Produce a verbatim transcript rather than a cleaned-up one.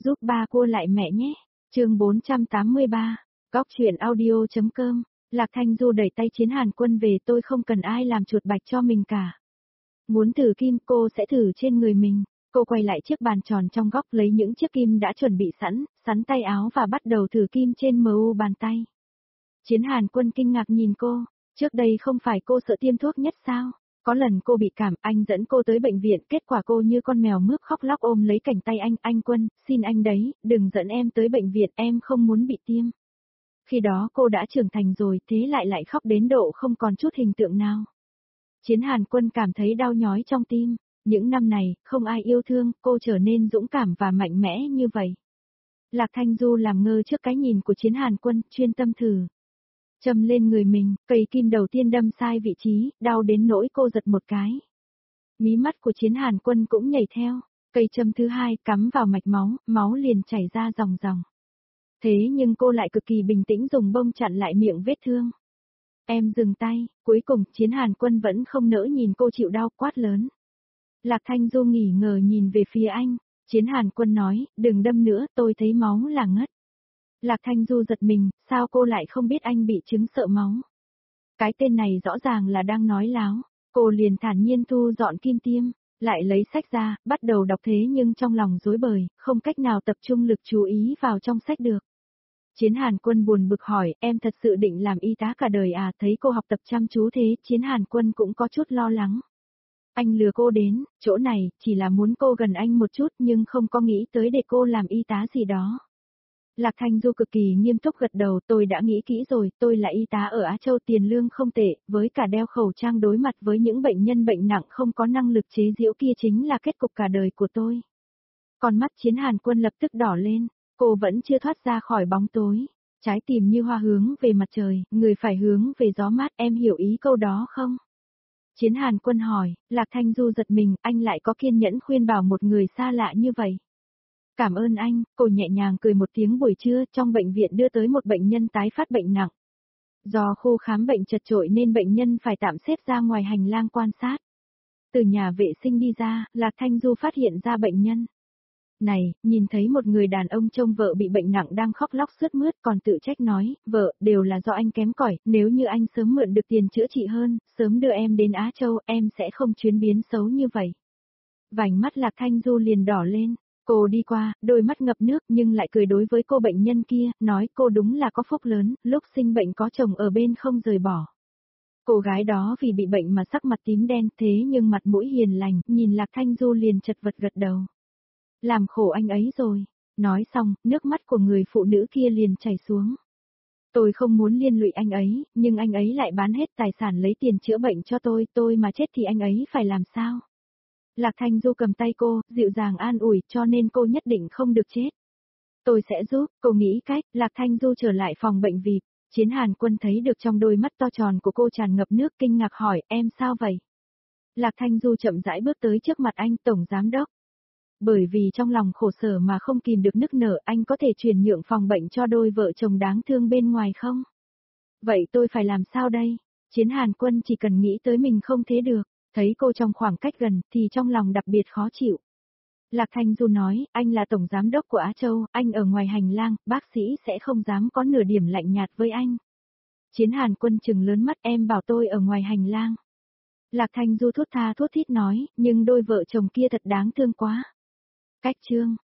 giúp ba cô lại mẹ nhé. Chương bốn trăm tám mươi ba, góc truyện audio.com. Lạc Thanh Du đẩy tay Chiến Hàn Quân về, tôi không cần ai làm chuột bạch cho mình cả. Muốn thử kim cô sẽ thử trên người mình. Cô quay lại chiếc bàn tròn trong góc lấy những chiếc kim đã chuẩn bị sẵn, sắn tay áo và bắt đầu thử kim trên mu bàn tay. Chiến Hàn Quân kinh ngạc nhìn cô, trước đây không phải cô sợ tiêm thuốc nhất sao? Có lần cô bị cảm, anh dẫn cô tới bệnh viện, kết quả cô như con mèo mướp khóc lóc ôm lấy cánh tay anh, anh Quân, xin anh đấy, đừng dẫn em tới bệnh viện, em không muốn bị tiêm. Khi đó cô đã trưởng thành rồi, thế lại lại khóc đến độ không còn chút hình tượng nào. Chiến Hàn Quân cảm thấy đau nhói trong tim, những năm này, không ai yêu thương, cô trở nên dũng cảm và mạnh mẽ như vậy. Lạc Thanh Du làm ngơ trước cái nhìn của Chiến Hàn Quân, chuyên tâm thử. Châm lên người mình, cây kim đầu tiên đâm sai vị trí, đau đến nỗi cô giật một cái. Mí mắt của Chiến Hàn Quân cũng nhảy theo, cây châm thứ hai cắm vào mạch máu, máu liền chảy ra ròng ròng. Thế nhưng cô lại cực kỳ bình tĩnh dùng bông chặn lại miệng vết thương. Em dừng tay, cuối cùng Chiến Hàn Quân vẫn không nỡ nhìn cô chịu đau, quát lớn. Lạc Thanh Du nghỉ ngờ nhìn về phía anh, Chiến Hàn Quân nói, đừng đâm nữa, tôi thấy máu là ngất. Lạc Thanh Du giật mình, sao cô lại không biết anh bị chứng sợ máu? Cái tên này rõ ràng là đang nói láo, cô liền thản nhiên thu dọn kim tiêm, lại lấy sách ra, bắt đầu đọc thế nhưng trong lòng rối bời, không cách nào tập trung lực chú ý vào trong sách được. Chiến Hàn Quân buồn bực hỏi, em thật sự định làm y tá cả đời à? Thấy cô học tập chăm chú thế, Chiến Hàn Quân cũng có chút lo lắng. Anh lừa cô đến, chỗ này, chỉ là muốn cô gần anh một chút nhưng không có nghĩ tới để cô làm y tá gì đó. Lạc Thanh Du cực kỳ nghiêm túc gật đầu, tôi đã nghĩ kỹ rồi, tôi là y tá ở Á Châu, tiền lương không tệ, với cả đeo khẩu trang đối mặt với những bệnh nhân bệnh nặng không có năng lực chế giễu kia chính là kết cục cả đời của tôi. Con mắt Chiến Hàn Quân lập tức đỏ lên, cô vẫn chưa thoát ra khỏi bóng tối, trái tim như hoa hướng về mặt trời, người phải hướng về gió mát, em hiểu ý câu đó không? Chiến Hàn Quân hỏi, Lạc Thanh Du giật mình, anh lại có kiên nhẫn khuyên bảo một người xa lạ như vậy. Cảm ơn anh, cô nhẹ nhàng cười một tiếng. Buổi trưa trong bệnh viện đưa tới một bệnh nhân tái phát bệnh nặng. Do khu khám bệnh chật chội nên bệnh nhân phải tạm xếp ra ngoài hành lang quan sát. Từ nhà vệ sinh đi ra, Lạc Thanh Du phát hiện ra bệnh nhân. Này, nhìn thấy một người đàn ông trông vợ bị bệnh nặng đang khóc lóc sướt mướt còn tự trách nói, vợ, đều là do anh kém cỏi, nếu như anh sớm mượn được tiền chữa trị hơn, sớm đưa em đến Á Châu, em sẽ không chuyến biến xấu như vậy. Vành mắt Lạc Thanh Du liền đỏ lên. Cô đi qua, đôi mắt ngập nước nhưng lại cười đối với cô bệnh nhân kia, nói cô đúng là có phúc lớn, lúc sinh bệnh có chồng ở bên không rời bỏ. Cô gái đó vì bị bệnh mà sắc mặt tím đen thế nhưng mặt mũi hiền lành, nhìn Lạc Thanh Du liền chật vật gật đầu. Làm khổ anh ấy rồi. Nói xong, nước mắt của người phụ nữ kia liền chảy xuống. Tôi không muốn liên lụy anh ấy, nhưng anh ấy lại bán hết tài sản lấy tiền chữa bệnh cho tôi, tôi mà chết thì anh ấy phải làm sao? Lạc Thanh Du cầm tay cô, dịu dàng an ủi, cho nên cô nhất định không được chết. Tôi sẽ giúp, cô nghĩ cách. Lạc Thanh Du trở lại phòng bệnh vì Chiến Hàn Quân thấy được trong đôi mắt to tròn của cô tràn ngập nước, kinh ngạc hỏi, em sao vậy? Lạc Thanh Du chậm rãi bước tới trước mặt anh, Tổng Giám Đốc. Bởi vì trong lòng khổ sở mà không kìm được nức nở, anh có thể chuyển nhượng phòng bệnh cho đôi vợ chồng đáng thương bên ngoài không? Vậy tôi phải làm sao đây? Chiến Hàn Quân chỉ cần nghĩ tới mình không thế được. Thấy cô trong khoảng cách gần, thì trong lòng đặc biệt khó chịu. Lạc Thanh Du nói, anh là Tổng Giám Đốc của Á Châu, anh ở ngoài hành lang, bác sĩ sẽ không dám có nửa điểm lạnh nhạt với anh. Chiến Hàn Quân trừng lớn mắt, em bảo tôi ở ngoài hành lang. Lạc Thanh Du thốt tha thốt thít nói, nhưng đôi vợ chồng kia thật đáng thương quá. Cách chương.